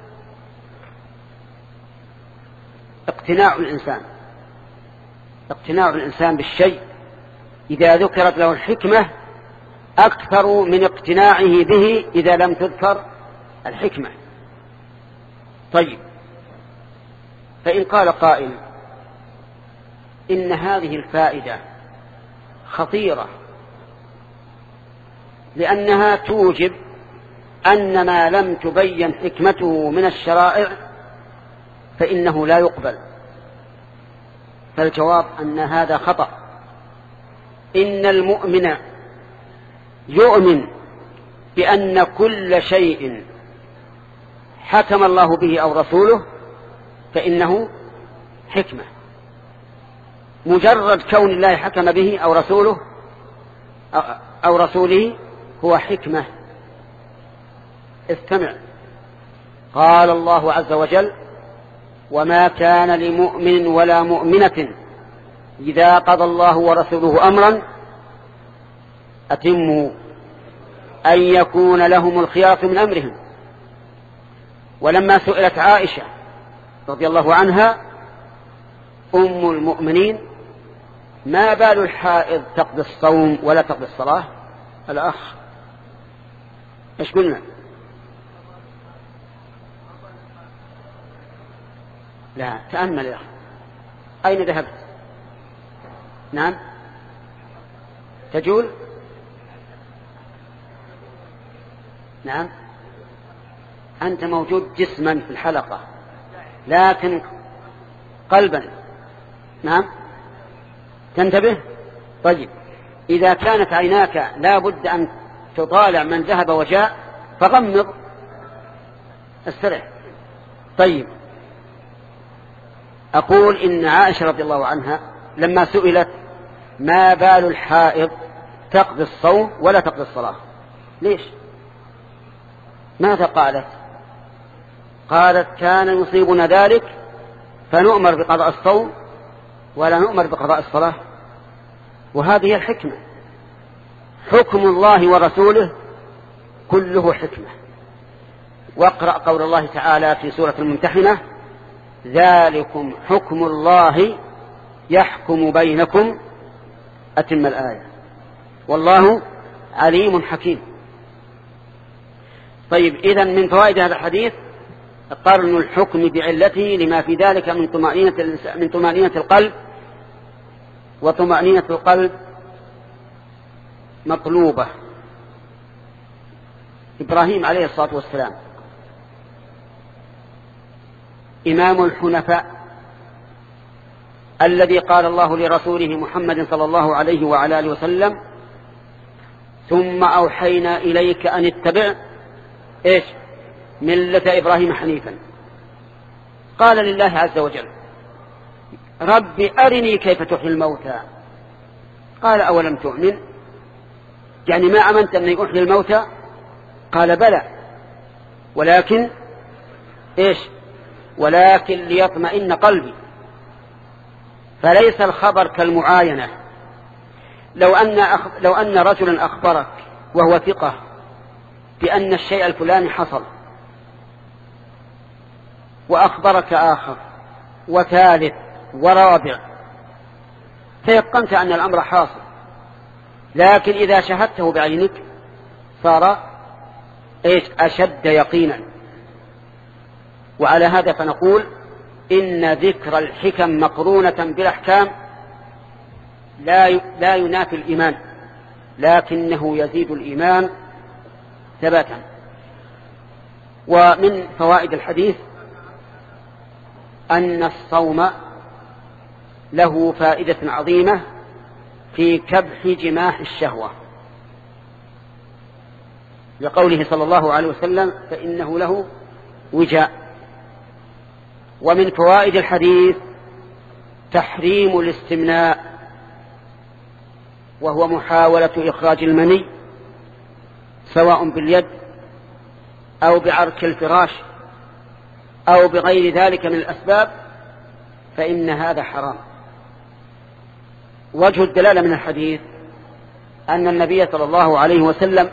اقتناع الإنسان اقتناع الإنسان بالشيء إذا ذكرت له الحكمة أكثر من اقتناعه به إذا لم تذكر الحكمة. طيب، فإن قال قائل إن هذه الفائدة خطيرة، لأنها توجب أن ما لم تبين حكمته من الشرائع فإنه لا يقبل. فالجواب أن هذا خطأ. إن المؤمن يؤمن بأن كل شيء حكم الله به أو رسوله فإنه حكمة. مجرد كون الله حكم به أو رسوله أو رسوله هو حكمة. استمع، قال الله عز وجل: وما كان لمؤمن ولا مؤمنة إذا قضى الله ورسوله أمرا أتموا أن يكون لهم الخيار من أمرهم. ولما سئلت عائشة رضي الله عنها أم المؤمنين: ما بال الحائض تقضي الصوم ولا تقضي الصلاة؟ الأخ ايش قلنا؟ لا، تأمل يا أخي، أين ذهبت؟ نعم، تجول؟ نعم، أنت موجود جسما في الحلقة لكن قلبا. نعم، تنتبه. طيب، إذا كانت عيناك لا بد أن تطالع من ذهب وجاء فغمض استرح. طيب، أقول إن عائشة رضي الله عنها لما سئلت: ما بال الحائض تقضي الصوم ولا تقضي الصلاة؟ ليش؟ ماذا قالت؟ قالت: كان يصيبنا ذلك فنؤمر بقضاء الصوم ولا نؤمر بقضاء الصلاة. وهذه هي الحكمة. حكم الله ورسوله كله حكمة. واقرأ قول الله تعالى في سورة الممتحنة: ذلكم حكم الله يحكم بينكم. أتم الآية. والله عليم حكيم. طيب، إذن من فوائد هذا الحديث قرن الحكم بعلته لما في ذلك من طمأنينة من طمأنينة القلب، وطمأنينة القلب مطلوبة. إبراهيم عليه الصلاة والسلام إمام الحنفاء الذي قال الله لرسوله محمد صلى الله عليه وعلى آله وسلم: ثم أوحينا إليك أن اتبع إيش؟ ملة إبراهيم حنيفا. قال لله عز وجل: رب أرني كيف تحيي الموتى. قال: أولم تؤمن؟ يعني ما أمنت أن يحيي الموتى؟ قال: بلى، ولكن إيش؟ ولكن ليطمئن قلبي. فليس الخبر كالمعاينة. لو أن, أخ... لو أن رجلا أخبرك وهو ثقة بأن الشيء الفلاني حصل، وأخبرك آخر وثالث ورابع، فيقنت أن الأمر حاصل، لكن إذا شهدته بعينك صار إيش؟ أشد يقينا. وعلى هذا فنقول إن ذكر الحكم مقرونة بالأحكام لا لا ينافي الإيمان، لكنه يزيد الإيمان ثباتا. ومن فوائد الحديث أن الصوم له فائدة عظيمة في كبح جماح الشهوة، لقوله صلى الله عليه وسلم: فإنه له وجاء. ومن فوائد الحديث تحريم الاستمناء، وهو محاولة إخراج المني سواء باليد أو بعرك الفراش أو بغير ذلك من الأسباب، فإن هذا حرام. وجه الدلالة من الحديث أن النبي صلى الله عليه وسلم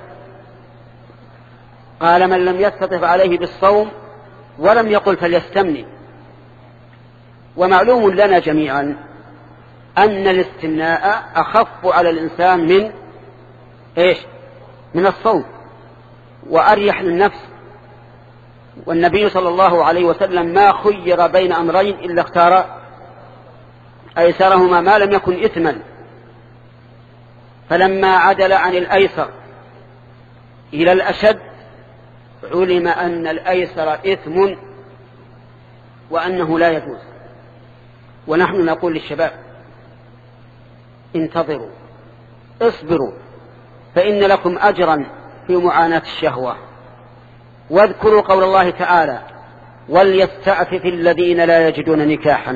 قال: من لم يستطع عليه بالصوم، ولم يقل فليستمني. ومعلوم لنا جميعا أن الاستمناء أخف على الإنسان من إيش؟ من الصوم، وأريح للنفس. والنبي صلى الله عليه وسلم ما خير بين أمرين إلا اختار أيسرهما ما لم يكن إثما، فلما عدل عن الأيسر إلى الأشد علم أن الأيسر إثم وأنه لا يجوز. ونحن نقول للشباب: انتظروا، اصبروا، فإن لكم أجرا في معاناة الشهوة. واذكروا قول الله تعالى وليستعفف الذين لا يجدون نكاحا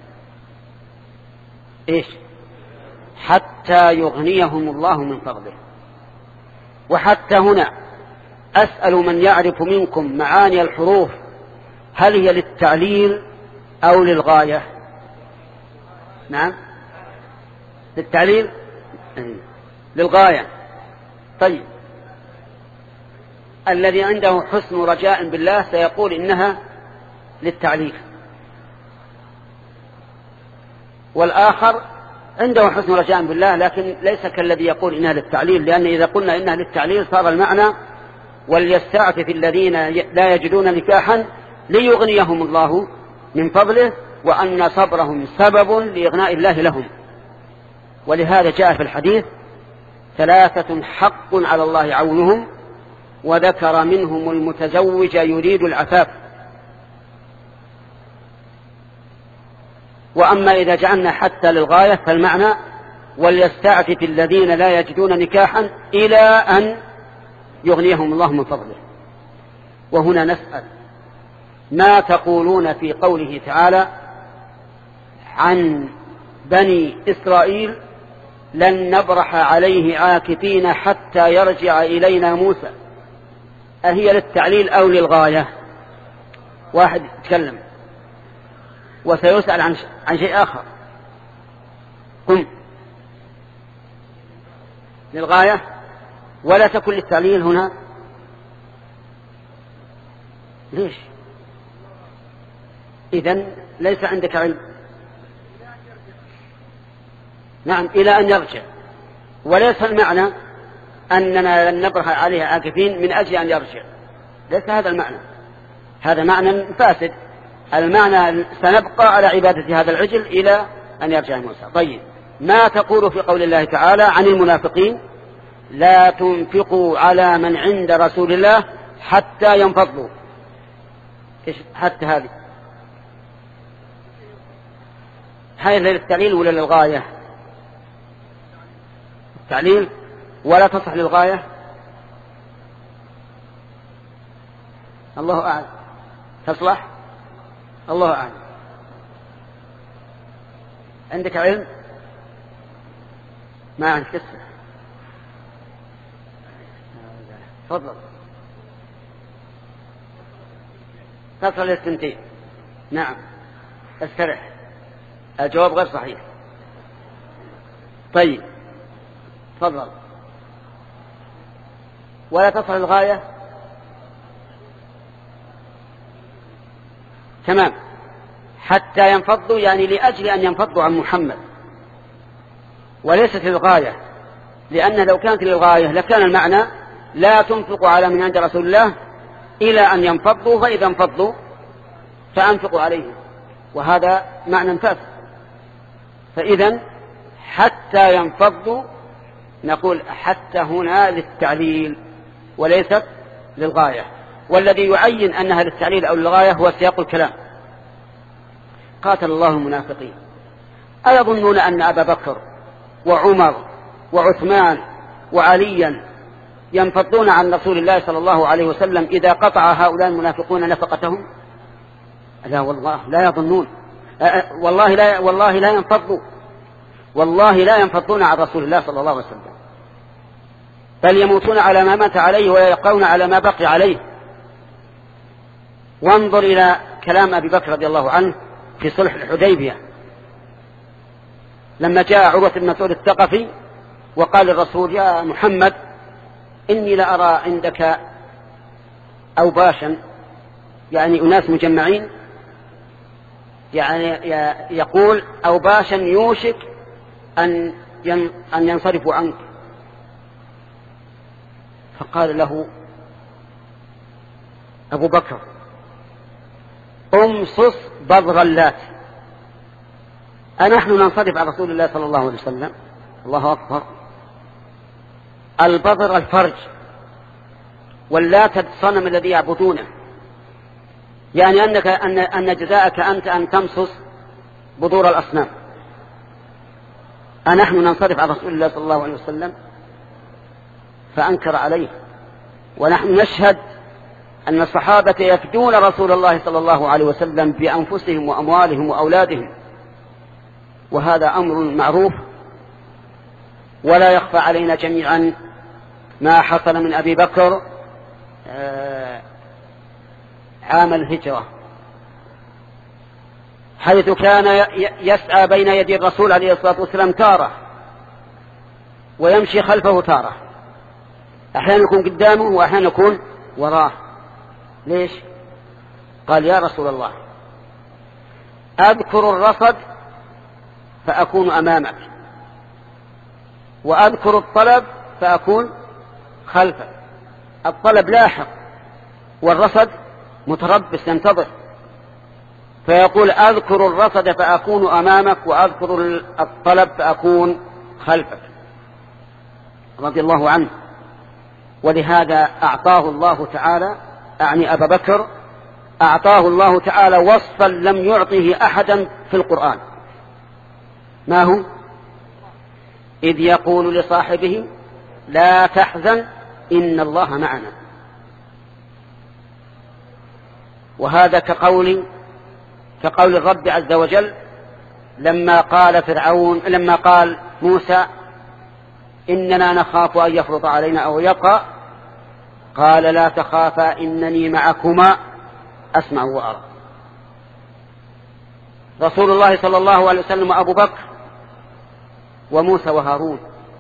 إيش حتى يغنيهم الله من فضله. وحتى هنا أسأل من يعرف منكم معاني الحروف هل هي للتعليل أو للغاية؟ نعم للتعليل للغاية. طيب الذي عنده حسن رجاء بالله سيقول إنها للتعليل، والآخر عنده حسن رجاء بالله لكن ليس كالذي يقول إنها للتعليل، لأن إذا قلنا إنها للتعليل صار المعنى وليستعفف الذين لا يجدون نكاحا ليغنيهم الله من فضله، وأن صبرهم سبب لإغناء الله لهم. ولهذا جاء في الحديث ثلاثة حق على الله عونهم، وذكر منهم المتزوج يريد العفاف. وأما إذا جعلنا حتى للغاية فالمعنى وليستعفف الذين لا يجدون نكاحا إلى أن يغنيهم الله من فضله. وهنا نسأل ما تقولون في قوله تعالى عن بني إسرائيل لن نبرح عليه عاكفين حتى يرجع إلينا موسى؟ أهي للتعليل أو للغاية؟ واحد يتكلم وسيسأل عن عن شيء آخر. قم. للغاية ولا تكن للتعليل هنا. ليش؟ إذن ليس عندك علم. نعم إلى أن يرجع، وليس المعنى أننا لن نبرح عليه عاكفين من أجل أن يرجع، ليس هذا المعنى، هذا معنى فاسد. المعنى سنبقى على عبادة هذا العجل إلى أن يرجع موسى. طيب ما تقول في قول الله تعالى عن المنافقين لا تنفقوا على من عند رسول الله حتى ينفضوا؟ إيش حتى هذه؟ هاي للتعليل ولا للغاية؟ التعليل ولا تصح للغاية. الله أعلم. تصلح؟ الله أعلم. عندك علم؟ ما عندك كسر. تفضل. تصل للثنتين. نعم استرح. الجواب غير صحيح. طيب تفضل. ولا تصل الغاية. تمام. حتى ينفضوا يعني لأجل أن ينفضوا عن محمد، وليست للغاية، لأن لو كانت للغاية لكان المعنى لا تنفقوا على من عند رسول الله إلى أن ينفضوا، فإذا انفضوا فأنفقوا عليهم، وهذا معنى فاسد. فإذا حتى ينفضوا نقول حتى هنا للتعليل وليست للغاية، والذي يعين أنها للتعليل أو للغاية هو سياق الكلام. قاتل الله المنافقين. أيظنون أن أبا بكر وعمر وعثمان وعليا ينفضون عن رسول الله صلى الله عليه وسلم إذا قطع هؤلاء المنافقون نفقتهم؟ لا والله لا يظنون. أه والله لا والله لا ينفضوا، والله لا ينفضون عن رسول الله صلى الله عليه وسلم، بل يموتون على ما مات عليه ويبقون على ما بقي عليه. وانظر إلى كلام أبي بكر رضي الله عنه في صلح الحديبية لما جاء عروة بن مسعود الثقفي وقال للرسول يا محمد إني لأرى عندك أوباشا، يعني أناس مجمعين، يعني يقول أوباشا يوشك أن أن ينصرفوا عنك. فقال له أبو بكر أمصص بذر اللات، أنحن ننصرف عن رسول الله صلى الله عليه وسلم؟ الله أكبر. البذر الفرج، واللات الصنم الذي يعبدونه، يعني أنك أن أن جزاءك أنت أن تمصص بذور الأصنام. أنحن ننصرف عن رسول الله صلى الله عليه وسلم؟ فأنكر عليه ونحن نشهد أن الصحابة يفدون رسول الله صلى الله عليه وسلم بأنفسهم وأموالهم وأولادهم، وهذا أمر معروف. ولا يخفى علينا جميعا ما حصل من أبي بكر عام الهجرة، حيث كان يسعى بين يدي الرسول عليه الصلاة والسلام تارة، ويمشي خلفه تارة، أحيانا يكون قدامه وأحيانا يكون وراه. ليش؟ قال: يا رسول الله، أذكر الرصد فأكون أمامك، وأذكر الطلب فأكون خلفك. الطلب لاحق والرصد متربص ينتظر، فيقول: أذكر الرصد فأكون أمامك، وأذكر الطلب فأكون خلفك، رضي الله عنه. ولهذا أعطاه الله تعالى، أعني أبا بكر، أعطاه الله تعالى وصفا لم يعطه أحدا في القرآن. ما هو؟ إذ يقول لصاحبه: لا تحزن إن الله معنا. وهذا كقول كقول الرب عز وجل لما قال فرعون لما قال موسى: إننا نخاف أن يفرط علينا أو يطغى، قال: لا تخافا إنني معكما أسمع وأرى. رسول الله صلى الله عليه وسلم وأبو بكر وموسى وهارون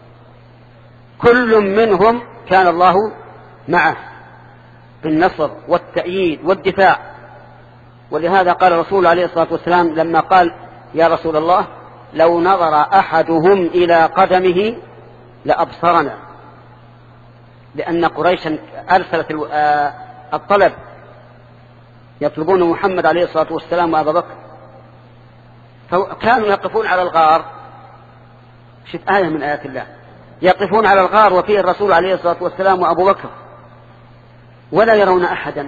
كل منهم كان الله معه بالنصر والتأييد والدفاع. ولهذا قال الرسول عليه الصلاة والسلام لما قال: يا رسول الله، لو نظر أحدهم إلى قدمه لأبصرنا، لأن قريشا أرسلت الطلب يطلبون محمد عليه الصلاة والسلام وأبا بكر، فكانوا يقفون على الغار. شوف آية من آيات الله، يقفون على الغار وفيه الرسول عليه الصلاة والسلام وأبو بكر ولا يرون أحدا.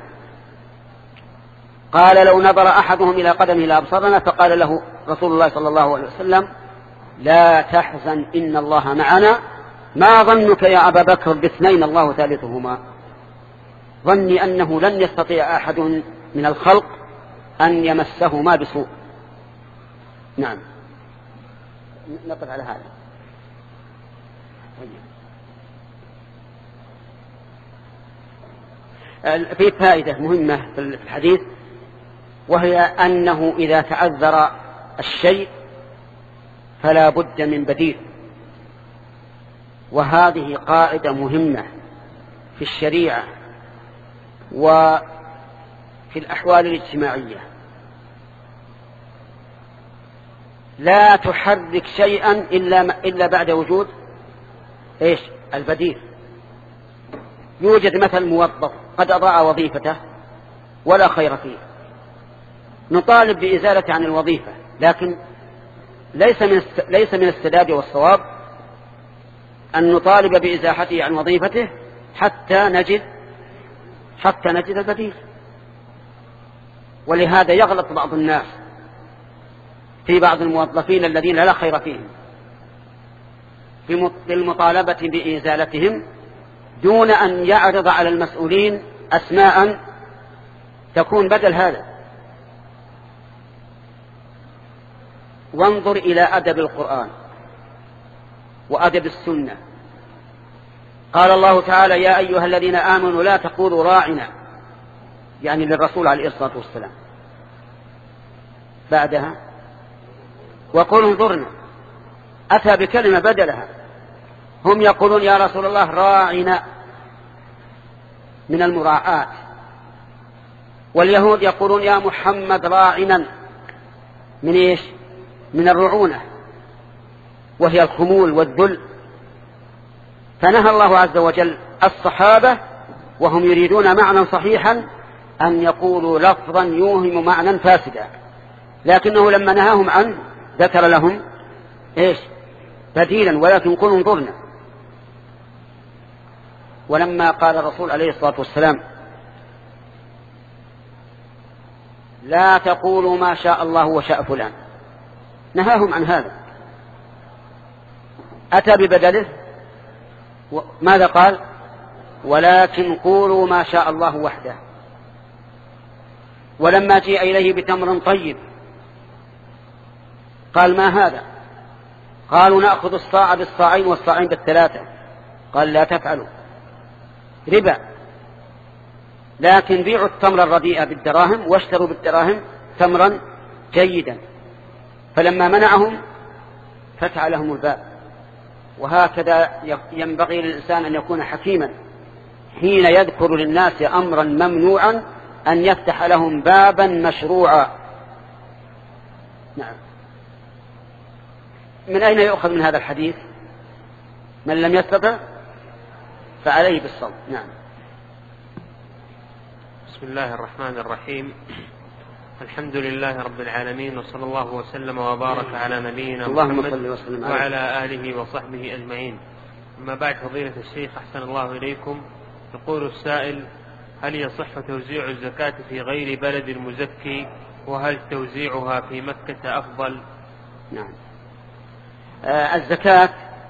قال: لو نظر أحدهم إلى قدمه لأبصرنا، فقال له رسول الله صلى الله عليه وسلم: لا تحزن إن الله معنا، ما ظنك يا أبا بكر باثنين الله ثالثهما؟ ظني أنه لن يستطيع أحد من الخلق أن يمسهما بسوء. نعم، نقف على هذا. في فائدة مهمة في الحديث، وهي أنه إذا تعذر الشيء فلا بد من بديل. وهذه قاعدة مهمة في الشريعة وفي الأحوال الاجتماعية. لا تحرك شيئا إلا, إلا بعد وجود إيش؟ البديل. يوجد مثل موظف قد أضاع وظيفته ولا خير فيه، نطالب بإزالته عن الوظيفة، لكن ليس من ليس من السداد والصواب أن نطالب بإزاحته عن وظيفته حتى نجد حتى نجد البديل. ولهذا يغلط بعض الناس في بعض الموظفين الذين لا خير فيهم بالمطالبة بإزالتهم دون أن يعرض على المسؤولين أسماء تكون بدل هذا. وانظر إلى أدب القرآن وأدب السنة. قال الله تعالى: يا أيها الذين آمنوا لا تقولوا راعنا، يعني للرسول عليه الصلاة والسلام. بعدها: وقولوا انظرنا، أتى بكلمة بدلها. هم يقولون: يا رسول الله راعنا، من المراعاة. واليهود يقولون: يا محمد راعنا، من إيش؟ من الرعونة، وهي الخمول والذل. فنهى الله عز وجل الصحابة وهم يريدون معنى صحيحا أن يقولوا لفظا يوهم معنى فاسدا، لكنه لما نهاهم عنه ذكر لهم إيش؟ بديلا، ولكن قلوا انظرنا. ولما قال الرسول عليه الصلاة والسلام: لا تقولوا ما شاء الله وشاء فلان، نهاهم عن هذا، أتى ببدله. ماذا قال؟ ولكن قولوا ما شاء الله وحده. ولما جاء إليه بتمر طيب قال ما هذا؟ قالوا نأخذ الصاع بالصاعين والصاعين بالثلاثة. قال لا تفعلوا، ربا، لكن بيعوا التمر الرديء بالدراهم واشتروا بالدراهم تمرا جيدا. فلما منعهم فتح لهم الباب. وهكذا ينبغي للإنسان أن يكون حكيما حين يذكر للناس أمرا ممنوعا أن يفتح لهم بابا مشروعا. نعم. من أين يؤخذ من هذا الحديث؟ من لم يستطع فعليه بالصوم. نعم. بسم الله الرحمن الرحيم. الحمد لله رب العالمين، وصلى الله وسلم وبارك على نبينا محمد وعلى آله وصحبه أجمعين. أما بعد، فضيلة الشيخ أحسن الله إليكم، يقول السائل: هل يصح توزيع الزكاة في غير بلد المزكي؟ وهل توزيعها في مكة أفضل؟ نعم. آه الزكاة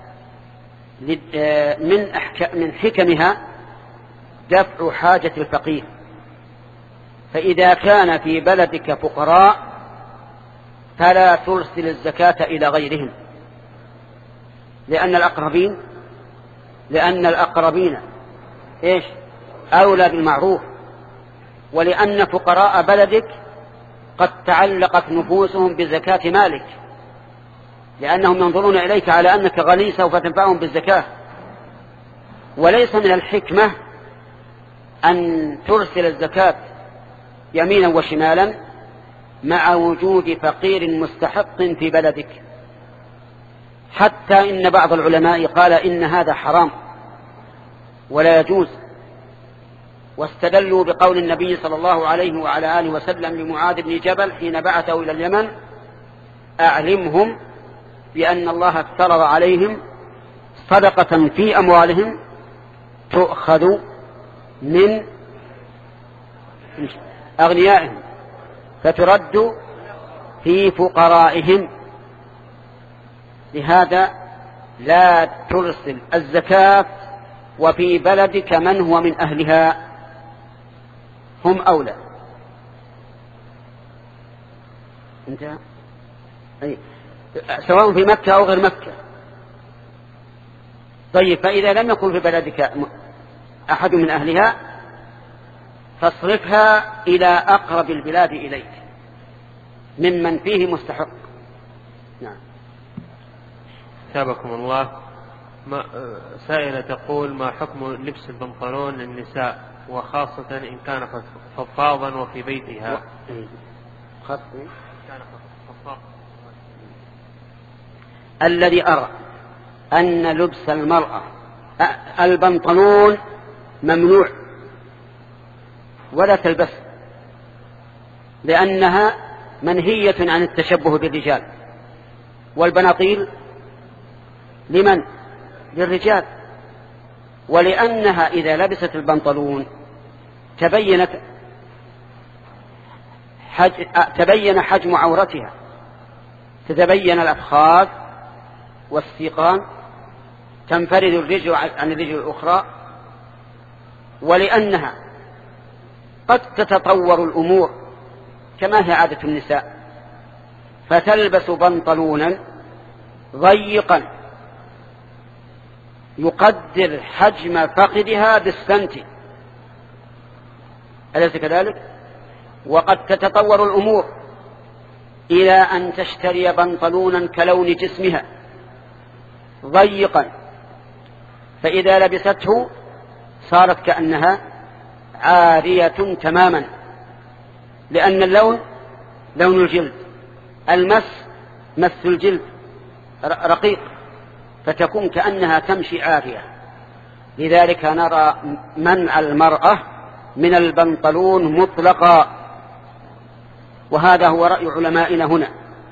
من من حكمها دفع حاجة الفقير. فإذا كان في بلدك فقراء فلا ترسل الزكاة إلى غيرهم، لأن الأقربين لأن الأقربين إيش أولى بالمعروف، ولأن فقراء بلدك قد تعلقت نفوسهم بزكاة مالك، لأنهم ينظرون إليك على أنك غني سوف تنفعهم بالزكاة. وليس من الحكمة أن ترسل الزكاة يمينا وشمالا مع وجود فقير مستحق في بلدك، حتى إن بعض العلماء قال إن هذا حرام ولا يجوز، واستدلوا بقول النبي صلى الله عليه وعلى آله وسلم لمعاذ بن جبل حين بعثه إلى اليمن: أعلمهم بأن الله افترض عليهم صدقة في أموالهم تؤخذ من أغنيائهم فترد في فقرائهم. لهذا لا ترسل الزكاة وفي بلدك من هو من أهلها، هم أولى. انتهى. أي. سواء في مكة أو غير مكة. طيب، فإذا لم يكن في بلدك أحد من أهلها فاصرفها إلى أقرب البلاد إليك ممن فيه مستحق. نعم. ثابكم الله. ما سائلة تقول: ما حكم لبس البنطلون للنساء، وخاصة إن كان فضفاضا وفي بيتها؟ خاصة الذي أرى أن لبس المرأة البنطلون ممنوع ولا تلبس، لأنها منهية عن التشبه بالرجال، والبناطيل لمن؟ للرجال. ولأنها إذا لبست البنطلون تبينت حج... تبين حجم عورتها، تتبين الأفخاذ والسيقان، تنفرد الرجل عن الرجل الأخرى. ولأنها قد تتطور الأمور كما هي عادة النساء، فتلبس بنطلونا ضيقا يقدر حجم فخذها بالسنتي، أليس كذلك؟ وقد تتطور الأمور إلى أن تشتري بنطلونا كلون جسمها ضيقا، فإذا لبسته صارت كأنها عارية تماما، لأن اللون لون الجلد، المس مس الجلد رقيق، فتكون كأنها تمشي عارية. لذلك نرى منع المرأة من البنطلون مطلقا، وهذا هو رأي علمائنا هنا.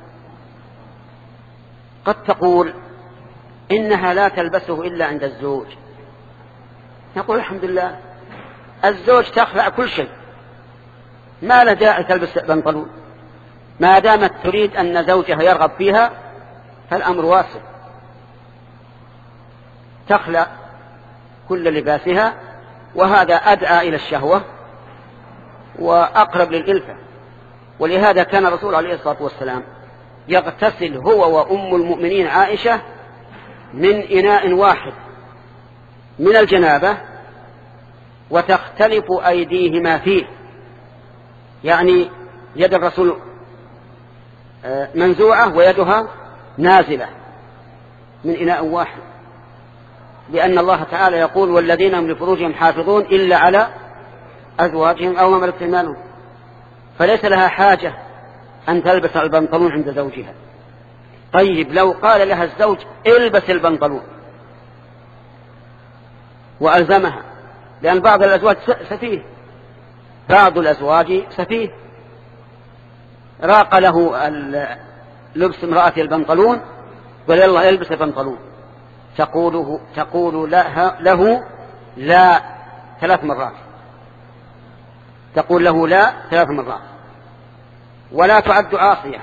قد تقول إنها لا تلبسه إلا عند الزوج، نقول الحمد لله، الزوج تخلع كل شيء، ما له داعي تلبس بنطلون، ما دامت تريد أن زوجها يرغب فيها فالأمر واسع، تخلع كل لباسها وهذا أدعى إلى الشهوة وأقرب للإلفة. ولهذا كان الرسول عليه الصلاة والسلام يغتسل هو وأم المؤمنين عائشة من إناء واحد من الجنابة وتختلف أيديهما فيه، يعني يد الرسول منزوعة ويدها نازلة من إناء واحد، لأن الله تعالى يقول والذين هم لفروجهم حافظون إلا على أزواجهم أو ما ملكت أيمانهم، فليس لها حاجة أن تلبس البنطلون عند زوجها. طيب لو قال لها الزوج البس البنطلون وألزمها، لأن بعض الأزواج سفيه، بعض الأزواج سفيه راق له لبس امرأة البنطلون قال الله يلبس البنطلون، تقوله تقول له لا ثلاث مرات، تقول له لا ثلاث مرات، ولا تعد عاصية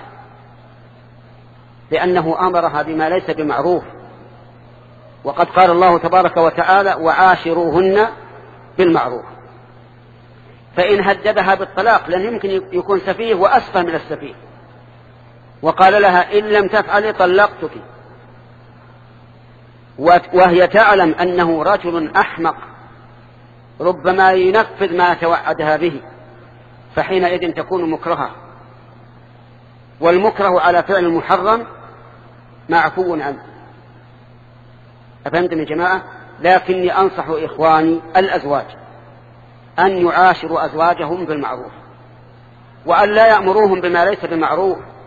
لأنه أمرها بما ليس بمعروف. وقد قال الله تبارك وتعالى وعاشروهن بالمعروف. فإن هددها بالطلاق لن يمكن يكون سفيه وأسفه من السفيه، وقال لها إن لم تفعلي طلقتك، وهي تعلم أنه رجل أحمق ربما ينفذ ما توعدها به، فحينئذ تكون مكرهة، والمكره على فعل المحرم معفو عنه. أفهمتم يا جماعة؟ لكني أنصح إخواني الأزواج أن يعاشروا أزواجهم بالمعروف، وأن لا يأمروهم بما ليس بمعروف،